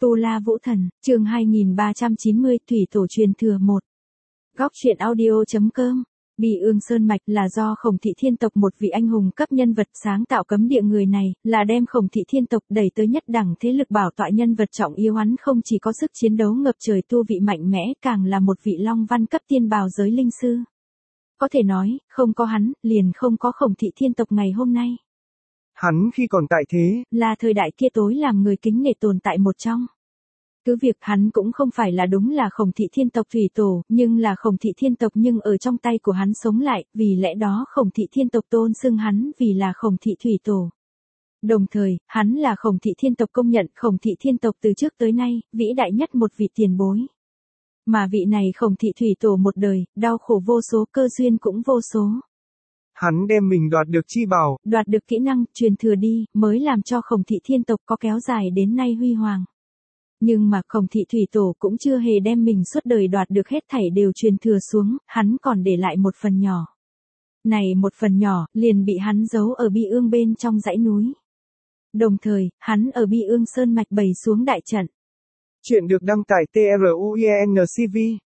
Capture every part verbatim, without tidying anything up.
Tu La Vũ Thần, chương hai nghìn ba trăm chín mươi, Thủy Tổ truyền thừa một. Góc truyện audio.com. Bi Ương Sơn Mạch là do Khổng Thị Thiên tộc một vị anh hùng cấp nhân vật sáng tạo cấm địa, người này là đem Khổng Thị Thiên tộc đẩy tới nhất đẳng thế lực bảo tọa nhân vật trọng yếu. Hắn không chỉ có sức chiến đấu ngập trời, tu vị mạnh mẽ, càng là một vị long văn cấp tiên bào giới linh sư. Có thể nói, không có hắn, liền không có Khổng Thị Thiên tộc ngày hôm nay. Hắn khi còn tại thế, là thời đại kia tối làm người kính nể tồn tại một trong. Cứ việc hắn cũng không phải là đúng là Khổng Thị Thiên tộc thủy tổ, nhưng là Khổng Thị Thiên tộc nhưng ở trong tay của hắn sống lại, vì lẽ đó Khổng Thị Thiên tộc tôn xưng hắn vì là Khổng Thị thủy tổ. Đồng thời, hắn là Khổng Thị Thiên tộc công nhận Khổng Thị Thiên tộc từ trước tới nay, vĩ đại nhất một vị tiền bối. Mà vị này Khổng Thị thủy tổ một đời, đau khổ vô số, cơ duyên cũng vô số. Hắn đem mình đoạt được chi bảo, đoạt được kỹ năng, truyền thừa đi, mới làm cho Khổng Thị Thiên tộc có kéo dài đến nay huy hoàng. Nhưng mà Khổng Thị thủy tổ cũng chưa hề đem mình suốt đời đoạt được hết thảy đều truyền thừa xuống, hắn còn để lại một phần nhỏ. Này một phần nhỏ, liền bị hắn giấu ở Bi Ương bên trong dãy núi. Đồng thời, hắn ở Bi Ương Sơn Mạch bày xuống đại trận. Chuyện được đăng tải truencv.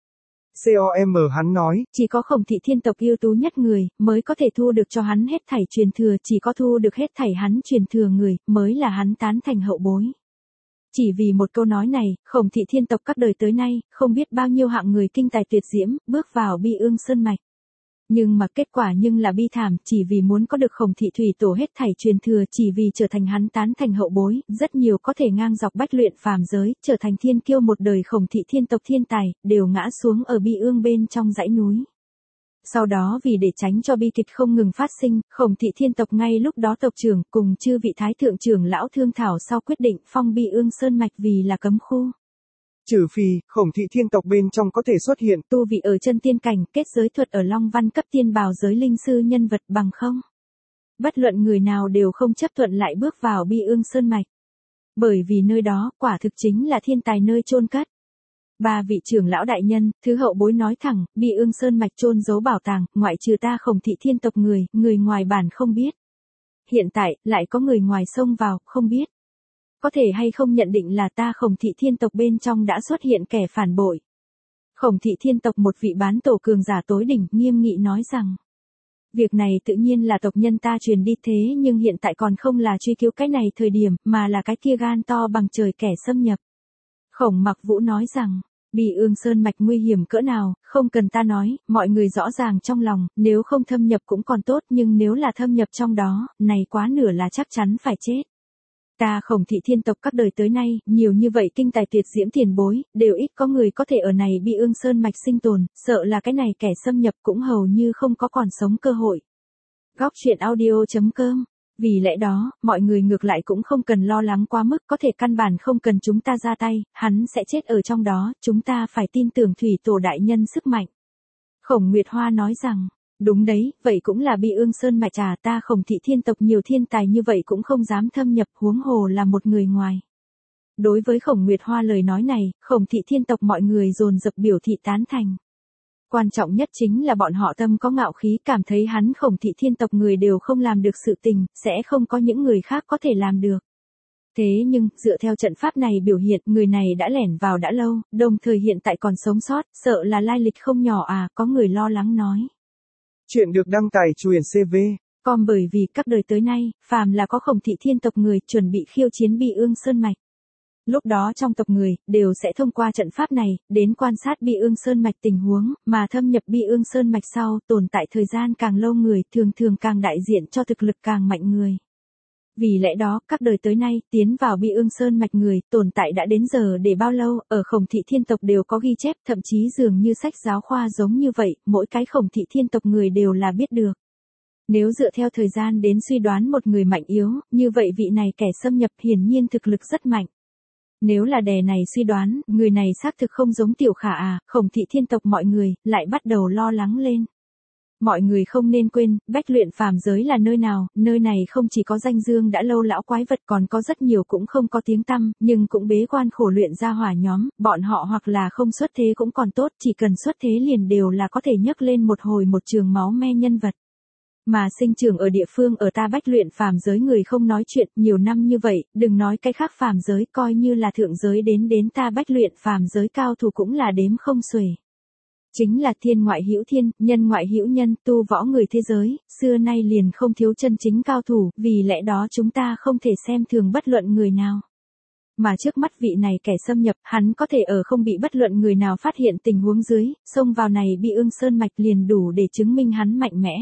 com hắn nói, chỉ có Khổng Thị Thiên tộc ưu tú nhất người, mới có thể thu được cho hắn hết thảy truyền thừa, chỉ có thu được hết thảy hắn truyền thừa người, mới là hắn tán thành hậu bối. Chỉ vì một câu nói này, Khổng Thị Thiên tộc các đời tới nay, không biết bao nhiêu hạng người kinh tài tuyệt diễm, bước vào Bi Ương Sơn Mạch. Nhưng mà kết quả nhưng là bi thảm, chỉ vì muốn có được Khổng Thị thủy tổ hết thảy truyền thừa, chỉ vì trở thành hắn tán thành hậu bối, rất nhiều có thể ngang dọc bách luyện phàm giới, trở thành thiên kiêu một đời Khổng Thị Thiên tộc thiên tài, đều ngã xuống ở Bi Ương bên trong dãy núi. Sau đó vì để tránh cho bi kịch không ngừng phát sinh, Khổng Thị Thiên tộc ngay lúc đó tộc trưởng cùng chư vị thái thượng trưởng lão thương thảo sau quyết định phong Bi Ương Sơn Mạch vì là cấm khu. Trừ phi, Khổng Thị Thiên tộc bên trong có thể xuất hiện tu vị ở chân tiên cảnh, kết giới thuật ở long văn cấp tiên bào giới linh sư nhân vật, bằng không. Bất luận người nào đều không chấp thuận lại bước vào Bi Ương Sơn Mạch. Bởi vì nơi đó, quả thực chính là thiên tài nơi chôn cất. Ba vị trưởng lão đại nhân, thứ hậu bối nói thẳng, Bi Ương Sơn Mạch chôn giấu bảo tàng, ngoại trừ ta Khổng Thị Thiên tộc người, người ngoài bản không biết. Hiện tại, lại có người ngoài xông vào, không biết. Có thể hay không nhận định là ta Khổng Thị Thiên tộc bên trong đã xuất hiện kẻ phản bội. Khổng Thị Thiên tộc một vị bán tổ cường giả tối đỉnh, nghiêm nghị nói rằng. Việc này tự nhiên là tộc nhân ta truyền đi, thế nhưng hiện tại còn không là truy cứu cái này thời điểm, mà là cái kia gan to bằng trời kẻ xâm nhập. Khổng Mặc Vũ nói rằng, Bi Ương Sơn Mạch nguy hiểm cỡ nào, không cần ta nói, mọi người rõ ràng trong lòng, nếu không thâm nhập cũng còn tốt, nhưng nếu là thâm nhập trong đó, này quá nửa là chắc chắn phải chết. Ta Khổng Thị Thiên tộc các đời tới nay, nhiều như vậy kinh tài tuyệt diễm tiền bối, đều ít có người có thể ở này Bi Ương Sơn Mạch sinh tồn, sợ là cái này kẻ xâm nhập cũng hầu như không có còn sống cơ hội. Góc truyện audio.com. Vì lẽ đó, mọi người ngược lại cũng không cần lo lắng quá mức, có thể căn bản không cần chúng ta ra tay, hắn sẽ chết ở trong đó, chúng ta phải tin tưởng thủy tổ đại nhân sức mạnh. Khổng Nguyệt Hoa nói rằng, đúng đấy, vậy cũng là Bi Ương Sơn Mạch, trà ta Khổng Thị Thiên tộc nhiều thiên tài như vậy cũng không dám thâm nhập, huống hồ là một người ngoài. Đối với Khổng Nguyệt Hoa lời nói này, Khổng Thị Thiên tộc mọi người dồn dập biểu thị tán thành. Quan trọng nhất chính là bọn họ tâm có ngạo khí, cảm thấy hắn Khổng Thị Thiên tộc người đều không làm được sự tình, sẽ không có những người khác có thể làm được. Thế nhưng, dựa theo trận pháp này biểu hiện, người này đã lẻn vào đã lâu, đồng thời hiện tại còn sống sót, sợ là lai lịch không nhỏ à, có người lo lắng nói. Chuyện được đăng tải truencv. Còn bởi vì các đời tới nay, phàm là có Khổng Thị Thiên tộc người chuẩn bị khiêu chiến Bi Ương Sơn Mạch. Lúc đó trong tộc người, đều sẽ thông qua trận pháp này, đến quan sát Bi Ương Sơn Mạch tình huống, mà thâm nhập Bi Ương Sơn Mạch sau, tồn tại thời gian càng lâu người, thường thường càng đại diện cho thực lực càng mạnh người. Vì lẽ đó, các đời tới nay, tiến vào Bi Ương Sơn Mạch người, tồn tại đã đến giờ để bao lâu, ở Khổng Thị Thiên tộc đều có ghi chép, thậm chí dường như sách giáo khoa giống như vậy, mỗi cái Khổng Thị Thiên tộc người đều là biết được. Nếu dựa theo thời gian đến suy đoán một người mạnh yếu, như vậy vị này kẻ xâm nhập hiển nhiên thực lực rất mạnh. Nếu là đè này suy đoán, người này xác thực không giống Tiểu Khả à, Khổng Thị Thiên tộc mọi người, lại bắt đầu lo lắng lên. Mọi người không nên quên, bách luyện phàm giới là nơi nào, nơi này không chỉ có danh dương đã lâu lão quái vật, còn có rất nhiều cũng không có tiếng tăm, nhưng cũng bế quan khổ luyện ra hỏa nhóm, bọn họ hoặc là không xuất thế cũng còn tốt, chỉ cần xuất thế liền đều là có thể nhấc lên một hồi một trường máu me nhân vật. Mà sinh trưởng ở địa phương ở ta bách luyện phàm giới người không nói chuyện nhiều năm như vậy, đừng nói cái khác phàm giới coi như là thượng giới đến đến ta bách luyện phàm giới cao thủ cũng là đếm không xuể. Chính là thiên ngoại hữu thiên, nhân ngoại hữu nhân, tu võ người thế giới, xưa nay liền không thiếu chân chính cao thủ, vì lẽ đó chúng ta không thể xem thường bất luận người nào. Mà trước mắt vị này kẻ xâm nhập, hắn có thể ở không bị bất luận người nào phát hiện tình huống dưới, xông vào này Bi Ương Sơn mạch liền đủ để chứng minh hắn mạnh mẽ.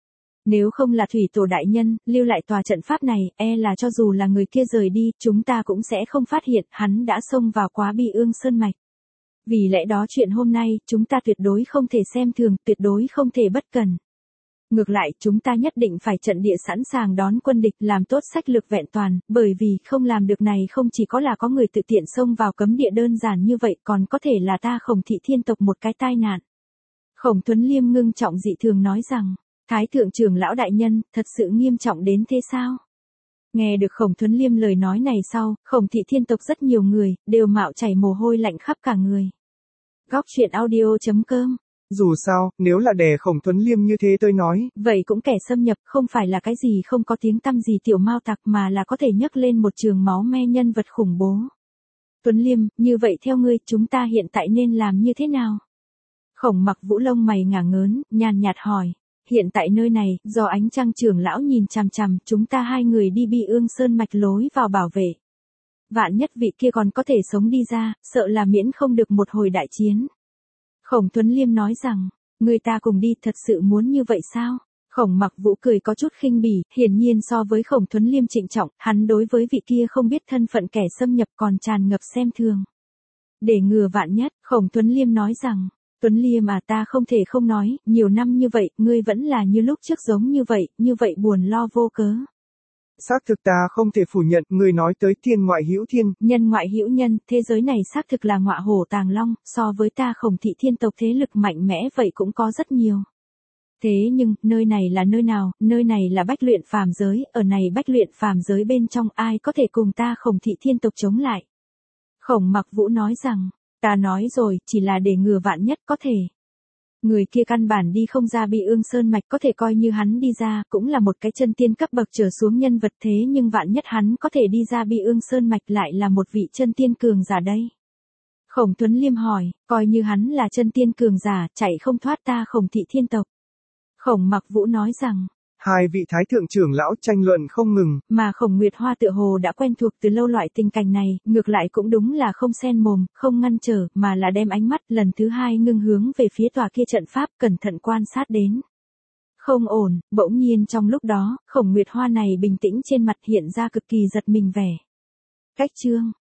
Nếu không là thủy tổ đại nhân, lưu lại tòa trận pháp này, e là cho dù là người kia rời đi, chúng ta cũng sẽ không phát hiện hắn đã xông vào quá Bi Ương Sơn mạch. Vì lẽ đó chuyện hôm nay, chúng ta tuyệt đối không thể xem thường, tuyệt đối không thể bất cần. Ngược lại, chúng ta nhất định phải trận địa sẵn sàng đón quân địch, làm tốt sách lược vẹn toàn, bởi vì không làm được này không chỉ có là có người tự tiện xông vào cấm địa đơn giản như vậy, còn có thể là ta Khổng thị thiên tộc một cái tai nạn. Khổng Tuấn Liêm ngưng trọng dị thường nói rằng, Thái thượng trưởng lão đại nhân, thật sự nghiêm trọng đến thế sao? Nghe được Khổng Tuấn Liêm lời nói này sau, Khổng thị thiên tộc rất nhiều người, đều mạo chảy mồ hôi lạnh khắp cả người. Góc truyện audio chấm com. Dù sao, nếu là đè Khổng Tuấn Liêm như thế tôi nói. Vậy cũng kẻ xâm nhập không phải là cái gì không có tiếng tăm gì tiểu mao tặc mà là có thể nhấc lên một trường máu me nhân vật khủng bố. Tuấn Liêm, như vậy theo ngươi, chúng ta hiện tại nên làm như thế nào? Khổng Mặc Vũ lông mày ngả ngớn, nhàn nhạt hỏi. Hiện tại nơi này, do ánh trăng trưởng lão nhìn chằm chằm, chúng ta hai người đi Bi Ương Sơn mạch lối vào bảo vệ. Vạn nhất vị kia còn có thể sống đi ra, sợ là miễn không được một hồi đại chiến. Khổng Tuấn Liêm nói rằng, người ta cùng đi thật sự muốn như vậy sao? Khổng Mặc Vũ cười có chút khinh bỉ, hiển nhiên so với Khổng Tuấn Liêm trịnh trọng, hắn đối với vị kia không biết thân phận kẻ xâm nhập còn tràn ngập xem thường. Để ngừa vạn nhất, Khổng Tuấn Liêm nói rằng, Tuấn Liêm à, ta không thể không nói, nhiều năm như vậy, ngươi vẫn là như lúc trước giống như vậy, như vậy buồn lo vô cớ. Xác thực ta không thể phủ nhận, người nói tới thiên ngoại hữu thiên, nhân ngoại hữu nhân, thế giới này xác thực là ngọa hổ tàng long, so với ta Khổng thị thiên tộc thế lực mạnh mẽ vậy cũng có rất nhiều. Thế nhưng, nơi này là nơi nào, nơi này là bách luyện phàm giới, ở này bách luyện phàm giới bên trong ai có thể cùng ta Khổng thị thiên tộc chống lại. Khổng Mặc Vũ nói rằng, ta nói rồi, chỉ là để ngừa vạn nhất có thể. Người kia căn bản đi không ra Bi Ương Sơn mạch, có thể coi như hắn đi ra, cũng là một cái chân tiên cấp bậc trở xuống nhân vật, thế nhưng vạn nhất hắn có thể đi ra Bi Ương Sơn mạch lại là một vị chân tiên cường giả đây. Khổng Tuấn Liêm hỏi, coi như hắn là chân tiên cường giả, chạy không thoát ta Khổng thị thiên tộc. Khổng Mặc Vũ nói rằng, hai vị thái thượng trưởng lão tranh luận không ngừng. Mà Khổng Nguyệt Hoa tựa hồ đã quen thuộc từ lâu loại tình cảnh này, ngược lại cũng đúng là không xen mồm, không ngăn trở, mà là đem ánh mắt lần thứ hai ngưng hướng về phía tòa kia trận pháp, cẩn thận quan sát đến. Không ổn, bỗng nhiên trong lúc đó, Khổng Nguyệt Hoa này bình tĩnh trên mặt hiện ra cực kỳ giật mình vẻ. Cách chương